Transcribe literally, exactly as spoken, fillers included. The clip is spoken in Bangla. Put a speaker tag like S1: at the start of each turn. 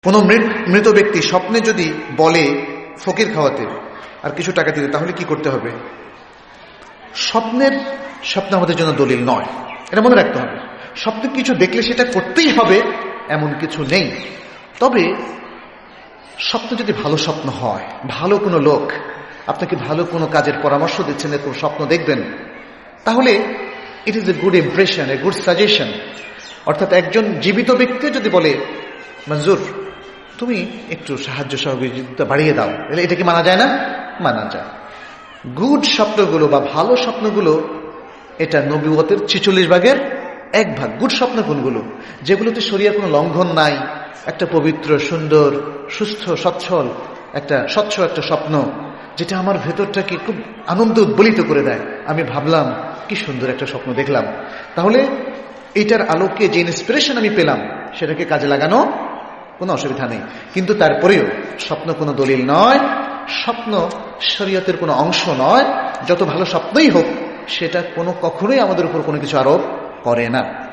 S1: কোন মৃত ব্যক্তি স্বপ্নে যদি বলে ফকির খাওয়াতে আর কিছু টাকা দিতে, তাহলে কি করতে হবে? স্বপ্নের স্বপ্ন আমাদের জন্য দলিল নয়, এটা মনে রাখতে হবে। স্বপ্নে কিছু দেখলে সেটা করতেই হবে এমন কিছু নেই। তবে স্বপ্ন যদি ভালো স্বপ্ন হয়, ভালো কোনো লোক আপনাকে ভালো কোনো কাজের পরামর্শ দিচ্ছেন, এরকম স্বপ্ন দেখবেন, তাহলে it is a good impression, a good suggestion. অর্থাৎ একজন জীবিত ব্যক্তি যদি বলে, মঞ্জুর তুমি একটু সাহায্য সহযোগিতা বাড়িয়ে দাও, তাহলে এটা কি মানা যায় না? মানা যায়। গুড স্বপ্নগুলো বা ভালো স্বপ্নগুলো এটা নবুয়তের ছিচল্লিশ ভাগের এক ভাগ। গুড স্বপ্ন কোনগুলো? যেগুলোতে শরীয়তের কোনো লঙ্ঘন নাই, একটা পবিত্র, সুন্দর, সুস্থ, সচ্ছল একটা স্বচ্ছ একটা স্বপ্ন, যেটা আমার ভেতরটাকে খুব আনন্দ উদ্বলিত করে দেয়। আমি ভাবলাম কি সুন্দর একটা স্বপ্ন দেখলাম, তাহলে এইটার আলোকে যে ইন্সপিরেশন আমি পেলাম সেটাকে কাজে লাগানো কোনো অসুবিধা নেই। কিন্তু তারপরেও স্বপ্ন কোনো দলিল নয়, স্বপ্ন শরীয়তের কোনো অংশ নয়। যত ভালো স্বপ্নই হোক, সেটা কোনো কখনোই আমাদের উপর কোনো কিছু আরোপ করে না।